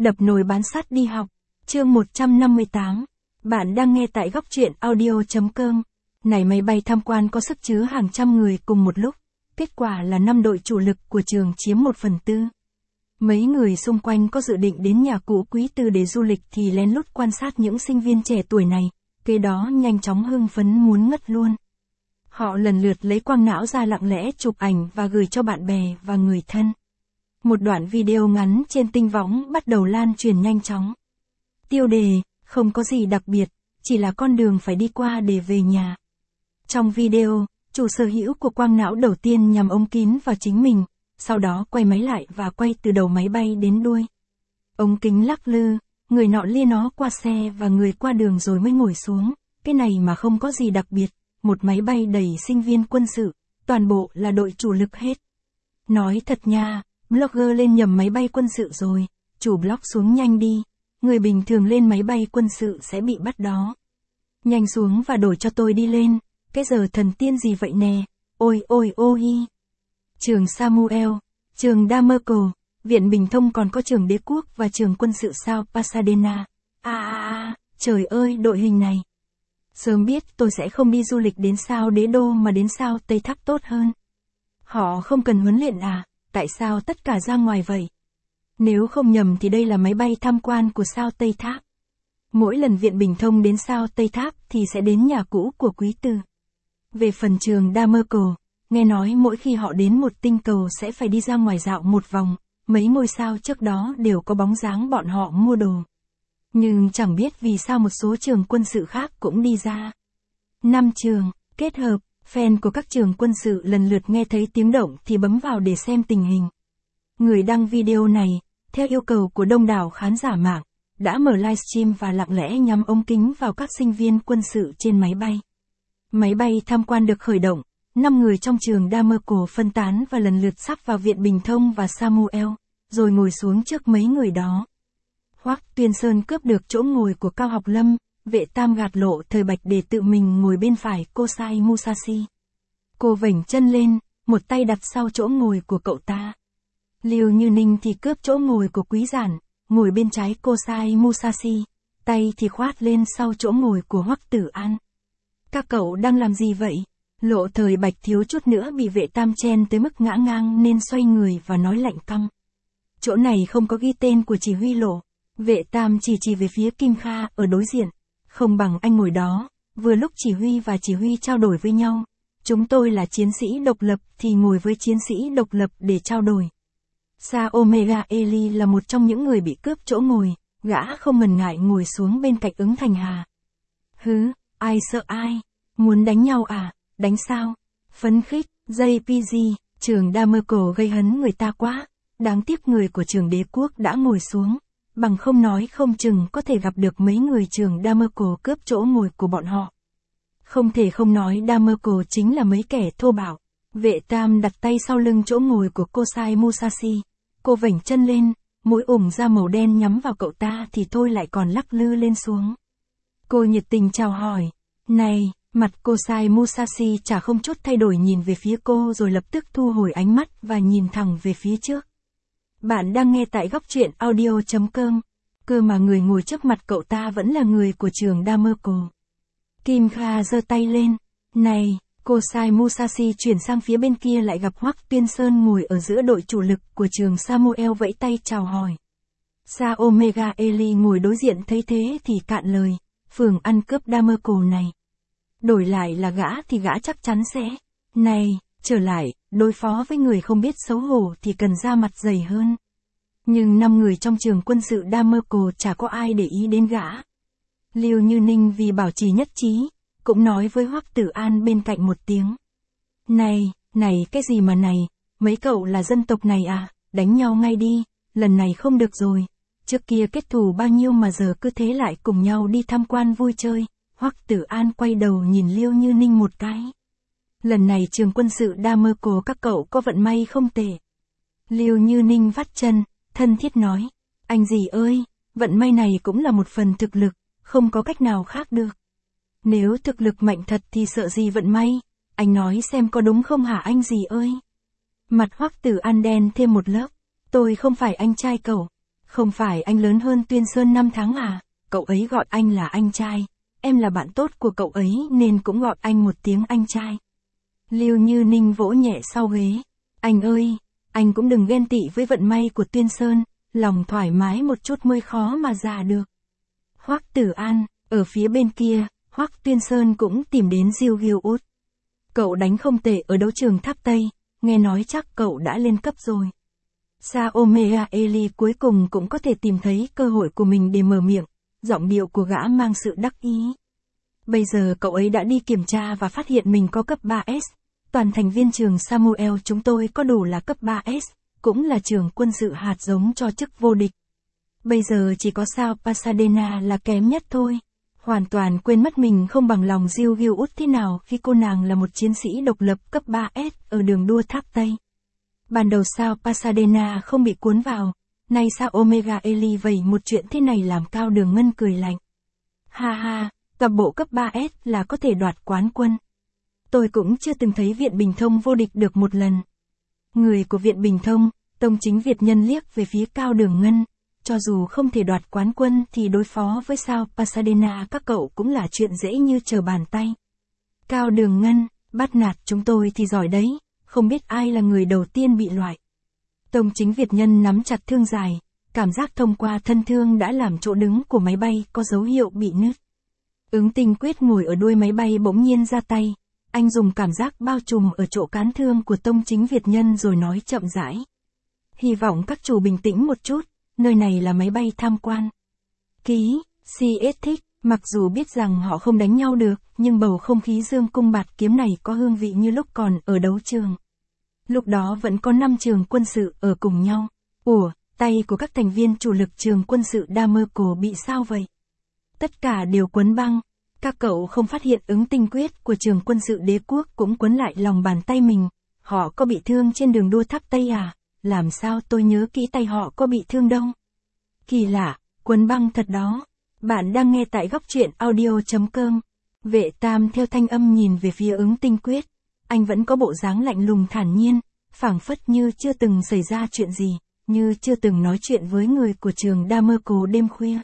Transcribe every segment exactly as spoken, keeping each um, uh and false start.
Đập nồi bán sắt đi học. Chương một trăm năm mươi tám. Bạn đang nghe tại góc truyện audio.com. Này máy bay tham quan có sức chứa hàng trăm người cùng một lúc. Kết quả là năm đội chủ lực của trường chiếm một phần tư. Mấy người xung quanh có dự định đến nhà cũ quý tư để du lịch thì lén lút quan sát những sinh viên trẻ tuổi này. Kế đó nhanh chóng hưng phấn muốn ngất luôn. Họ lần lượt lấy quang não ra lặng lẽ chụp ảnh và gửi cho bạn bè và người thân. Một đoạn video ngắn trên tinh võng bắt đầu lan truyền nhanh chóng. Tiêu đề, không có gì đặc biệt, chỉ là con đường phải đi qua để về nhà. Trong video, chủ sở hữu của quang não đầu tiên nhằm ống kính vào chính mình, sau đó quay máy lại và quay từ đầu máy bay đến đuôi. Ống kính lắc lư, người nọ lia nó qua xe và người qua đường rồi mới ngồi xuống, cái này mà không có gì đặc biệt, một máy bay đầy sinh viên quân sự, toàn bộ là đội chủ lực hết. Nói thật nha, blogger lên nhầm máy bay quân sự rồi, chủ blog xuống nhanh đi, người bình thường lên máy bay quân sự sẽ bị bắt đó. Nhanh xuống và đổi cho tôi đi lên, cái giờ thần tiên gì vậy nè, ôi ôi ôi. Trường Samuel, trường Damerco, Viện Bình Thông còn có trường Đế Quốc và trường quân sự sao Pasadena. À à à, trời ơi đội hình này. Sớm biết tôi sẽ không đi du lịch đến sao Đế Đô mà đến sao Tây Tháp tốt hơn. Họ không cần huấn luyện à, tại sao tất cả ra ngoài vậy? Nếu không nhầm thì đây là máy bay tham quan của sao Tây Tháp. Mỗi lần Viện Bình Thông đến sao Tây Tháp thì sẽ đến nhà cũ của quý tư. Về phần trường Damerco, nghe nói mỗi khi họ đến một tinh cầu sẽ phải đi ra ngoài dạo một vòng, mấy ngôi sao trước đó đều có bóng dáng bọn họ mua đồ. Nhưng chẳng biết vì sao một số trường quân sự khác cũng đi ra. Năm trường, kết hợp, fan của các trường quân sự lần lượt nghe thấy tiếng động thì bấm vào để xem tình hình. Người đăng video này, theo yêu cầu của đông đảo khán giả mạng, đã mở livestream và lặng lẽ nhắm ống kính vào các sinh viên quân sự trên máy bay. Máy bay tham quan được khởi động, năm người trong trường Damerco phân tán và lần lượt sắp vào Viện Bình Thông và Samuel, rồi ngồi xuống trước mấy người đó. Hoắc Tuyên Sơn cướp được chỗ ngồi của Cao Học Lâm, Vệ Tam gạt lộ Thời Bạch để tự mình ngồi bên phải Kosai Musashi. Cô vểnh chân lên, một tay đặt sau chỗ ngồi của cậu ta. Liêu Như Ninh thì cướp chỗ ngồi của Quý Giản, ngồi bên trái Kosai Musashi, tay thì khoát lên sau chỗ ngồi của Hoắc Tử An. Các cậu đang làm gì vậy? Lộ Thời Bạch thiếu chút nữa bị Vệ Tam chen tới mức ngã ngang nên xoay người và nói lạnh căm. Chỗ này không có ghi tên của chỉ huy Lộ. Vệ Tam chỉ chỉ về phía Kim Kha ở đối diện. Không bằng anh ngồi đó, vừa lúc chỉ huy và chỉ huy trao đổi với nhau. Chúng tôi là chiến sĩ độc lập thì ngồi với chiến sĩ độc lập để trao đổi. Sa Omega Eli là một trong những người bị cướp chỗ ngồi, gã không ngần ngại ngồi xuống bên cạnh Ứng Thành Hà. Hứ, ai sợ ai? Muốn đánh nhau à? Đánh sao? Phấn khích, jê pê giê, trường Damerco gây hấn người ta quá. Đáng tiếc người của trường Đế Quốc đã ngồi xuống. Bằng không nói không chừng có thể gặp được mấy người trường Damerco cướp chỗ ngồi của bọn họ. Không thể không nói Damerco chính là mấy kẻ thô bạo. Vệ Tam đặt tay sau lưng chỗ ngồi của Kosai Musashi. Cô vểnh chân lên, mũi ủng da màu đen nhắm vào cậu ta thì thôi lại còn lắc lư lên xuống. Cô nhiệt tình chào hỏi. Này, mặt Kosai Musashi chả không chút thay đổi nhìn về phía cô rồi lập tức thu hồi ánh mắt và nhìn thẳng về phía trước. Bạn đang nghe tại góc truyện audio.com. Cơ mà người ngồi trước mặt cậu ta vẫn là người của trường Damerco. Kim Kha giơ tay lên. Này, Kosai Musashi chuyển sang phía bên kia lại gặp Hoắc Tuyên Sơn ngồi ở giữa đội chủ lực của trường Samuel vẫy tay chào hỏi. Sa Omega Eli ngồi đối diện thấy thế thì cạn lời. Phường ăn cướp Damerco này. Đổi lại là gã thì gã chắc chắn sẽ. Này, trở lại, đối phó với người không biết xấu hổ thì cần ra mặt dày hơn. Nhưng năm người trong trường quân sự Damerco chả có ai để ý đến gã. Liêu Như Ninh vì bảo trì nhất trí, cũng nói với Hoắc Tử An bên cạnh một tiếng. Này, này cái gì mà này, mấy cậu là dân tộc này à, đánh nhau ngay đi, lần này không được rồi. Trước kia kết thù bao nhiêu mà giờ cứ thế lại cùng nhau đi tham quan vui chơi. Hoắc Tử An quay đầu nhìn Liêu Như Ninh một cái. Lần này trường quân sự Damerco các cậu có vận may không tệ. Liêu Như Ninh vắt chân, thân thiết nói. Anh gì ơi, vận may này cũng là một phần thực lực, không có cách nào khác được. Nếu thực lực mạnh thật thì sợ gì vận may, anh nói xem có đúng không hả anh gì ơi. Mặt Hoắc Tử An đen thêm một lớp. Tôi không phải anh trai cậu. Không phải anh lớn hơn Tuyên Sơn năm tháng à, cậu ấy gọi anh là anh trai, em là bạn tốt của cậu ấy nên cũng gọi anh một tiếng anh trai. Lưu Như Ninh vỗ nhẹ sau ghế. Anh ơi, anh cũng đừng ghen tị với vận may của Tuyên Sơn, lòng thoải mái một chút mới khó mà già được. Hoắc Tử An, ở phía bên kia, Hoắc Tuyên Sơn cũng tìm đến Diêu Gil Út. Cậu đánh không tệ ở đấu trường Tháp Tây, nghe nói chắc cậu đã lên cấp rồi. Sa Omega Eli cuối cùng cũng có thể tìm thấy cơ hội của mình để mở miệng, giọng điệu của gã mang sự đắc ý. Bây giờ cậu ấy đã đi kiểm tra và phát hiện mình có cấp ba S. Toàn thành viên trường Samuel chúng tôi có đủ là cấp ba S, cũng là trường quân sự hạt giống cho chức vô địch. Bây giờ chỉ có sao Pasadena là kém nhất thôi. Hoàn toàn quên mất mình không bằng lòng Diêu Gil Út thế nào khi cô nàng là một chiến sĩ độc lập cấp ba S ở đường đua Tháp Tây. Ban đầu sao Pasadena không bị cuốn vào, nay sao Omega Eli vẩy một chuyện thế này làm Cao Đường Ngân cười lạnh. Ha ha, gặp bộ cấp ba S là có thể đoạt quán quân. Tôi cũng chưa từng thấy Viện Bình Thông vô địch được một lần. Người của Viện Bình Thông, Tông Chính Việt Nhân liếc về phía Cao Đường Ngân, cho dù không thể đoạt quán quân thì đối phó với sao Pasadena các cậu cũng là chuyện dễ như trở bàn tay. Cao Đường Ngân, bắt nạt chúng tôi thì giỏi đấy, không biết ai là người đầu tiên bị loại. Tông Chính Việt Nhân nắm chặt thương dài, cảm giác thông qua thân thương đã làm chỗ đứng của máy bay có dấu hiệu bị nứt. Ứng Tinh Quyết ngồi ở đuôi máy bay bỗng nhiên ra tay, anh dùng cảm giác bao trùm ở chỗ cán thương của Tông Chính Việt Nhân rồi nói chậm rãi. Hy vọng các chủ bình tĩnh một chút, nơi này là máy bay tham quan. Ký, xê ét thích, mặc dù biết rằng họ không đánh nhau được, nhưng bầu không khí dương cung bạt kiếm này có hương vị như lúc còn ở đấu trường. Lúc đó vẫn có năm trường quân sự ở cùng nhau. Ủa, tay của các thành viên chủ lực trường quân sự Damerco bị sao vậy? Tất cả đều quấn băng. Các cậu không phát hiện Ứng Tinh Quyết của trường quân sự Đế Quốc cũng quấn lại lòng bàn tay mình. Họ có bị thương trên đường đua Tháp Tây à? Làm sao tôi nhớ kỹ tay họ có bị thương đâu? Kỳ lạ, quấn băng thật đó. Bạn đang nghe tại góc truyện audio chấm com. Vệ Tam theo thanh âm nhìn về phía Ứng Tinh Quyết. Anh vẫn có bộ dáng lạnh lùng thản nhiên, phảng phất như chưa từng xảy ra chuyện gì, như chưa từng nói chuyện với người của trường Damerco đêm khuya.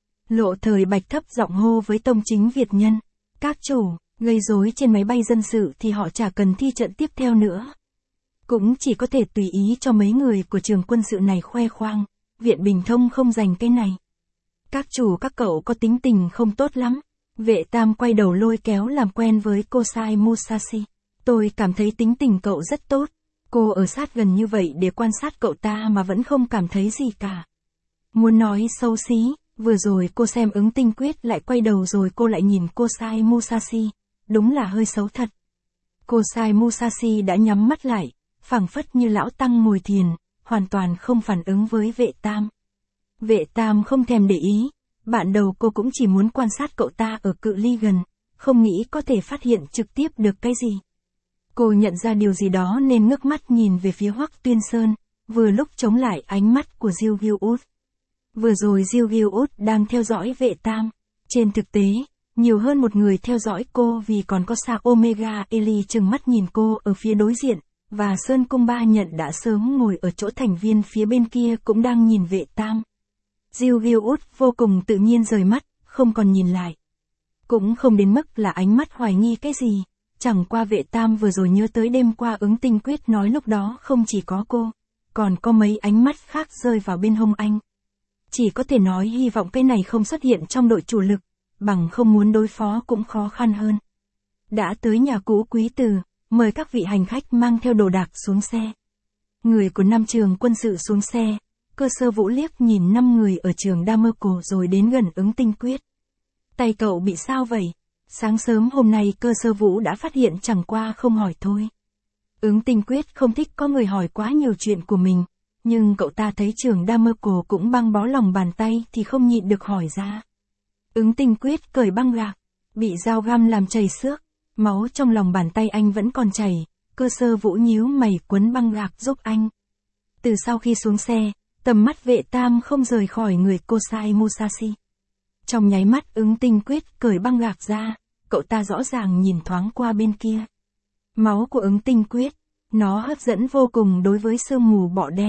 Lộ Thời Bạch thấp giọng hô với Tông Chính Việt Nhân. Các chủ, gây rối trên máy bay dân sự thì họ chả cần thi trận tiếp theo nữa. Cũng chỉ có thể tùy ý cho mấy người của trường quân sự này khoe khoang, Viện Bình Thông không dành cái này. Các chủ các cậu có tính tình không tốt lắm. Vệ Tam quay đầu lôi kéo làm quen với Kosai Musashi. Tôi cảm thấy tính tình cậu rất tốt. Cô ở sát gần như vậy để quan sát cậu ta mà vẫn không cảm thấy gì cả. Muốn nói xấu xí, vừa rồi cô xem Ứng Tinh Quyết lại quay đầu rồi cô lại nhìn Kosai Musashi. Đúng là hơi xấu thật. Kosai Musashi đã nhắm mắt lại, phảng phất như lão tăng ngồi thiền, hoàn toàn không phản ứng với Vệ Tam. Vệ Tam không thèm để ý, bạn đầu cô cũng chỉ muốn quan sát cậu ta ở cự ly gần, không nghĩ có thể phát hiện trực tiếp được cái gì. Cô nhận ra điều gì đó nên ngước mắt nhìn về phía Hoắc Tuyên Sơn, vừa lúc chống lại ánh mắt của Diêu Gil Út. Vừa rồi Diêu Gil Út đang theo dõi Vệ Tam. Trên thực tế, nhiều hơn một người theo dõi cô vì còn có sao Omega Eli trừng mắt nhìn cô ở phía đối diện, và Sơn Cung Ba Nhận đã sớm ngồi ở chỗ thành viên phía bên kia cũng đang nhìn Vệ Tam. Diêu Gil Út vô cùng tự nhiên rời mắt, không còn nhìn lại. Cũng không đến mức là ánh mắt hoài nghi cái gì, chẳng qua Vệ Tam vừa rồi nhớ tới đêm qua Ứng Tinh Quyết nói lúc đó không chỉ có cô, còn có mấy ánh mắt khác rơi vào bên hông anh. Chỉ có thể nói hy vọng cái này không xuất hiện trong đội chủ lực, bằng không muốn đối phó cũng khó khăn hơn. Đã tới nhà cũ Quý Từ, mời các vị hành khách mang theo đồ đạc xuống xe. Người của năm trường quân sự xuống xe, Cơ Sơ Vũ liếc nhìn năm người ở trường Damerco rồi đến gần Ứng Tinh Quyết. Tay cậu bị sao vậy? Sáng sớm hôm nay Cơ Sơ Vũ đã phát hiện chẳng qua không hỏi thôi. Ứng Tinh Quyết không thích có người hỏi quá nhiều chuyện của mình, nhưng cậu ta thấy trường Damerco cũng băng bó lòng bàn tay thì không nhịn được hỏi ra. Ứng Tinh Quyết cởi băng gạc, bị dao găm làm chảy xước, máu trong lòng bàn tay anh vẫn còn chảy. Cơ Sơ Vũ nhíu mày quấn băng gạc giúp anh. Từ sau khi xuống xe, tầm mắt Vệ Tam không rời khỏi người Kosai Musashi. Trong nháy mắt Ứng Tinh Quyết cởi băng gạc ra, cậu ta rõ ràng nhìn thoáng qua bên kia. Máu của Ứng Tinh Quyết, nó hấp dẫn vô cùng đối với sương mù bọ đen.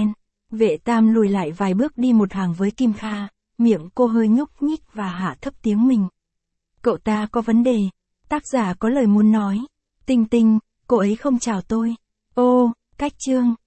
Vệ Tam lùi lại vài bước đi một hàng với Kim Kha, miệng cô hơi nhúc nhích và hạ thấp tiếng mình. Cậu ta có vấn đề. Tác giả có lời muốn nói. Tinh Tinh, cô ấy không chào tôi. Ô, cách chương.